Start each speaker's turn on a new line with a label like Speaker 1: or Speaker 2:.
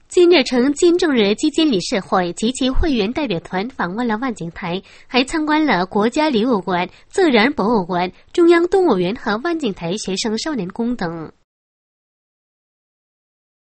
Speaker 1: 今日成金正日基金理事会及其会员代表团访问了万景台，还参观了国家礼物馆、自然博物馆、中央动物园和万景台学生少年宫等。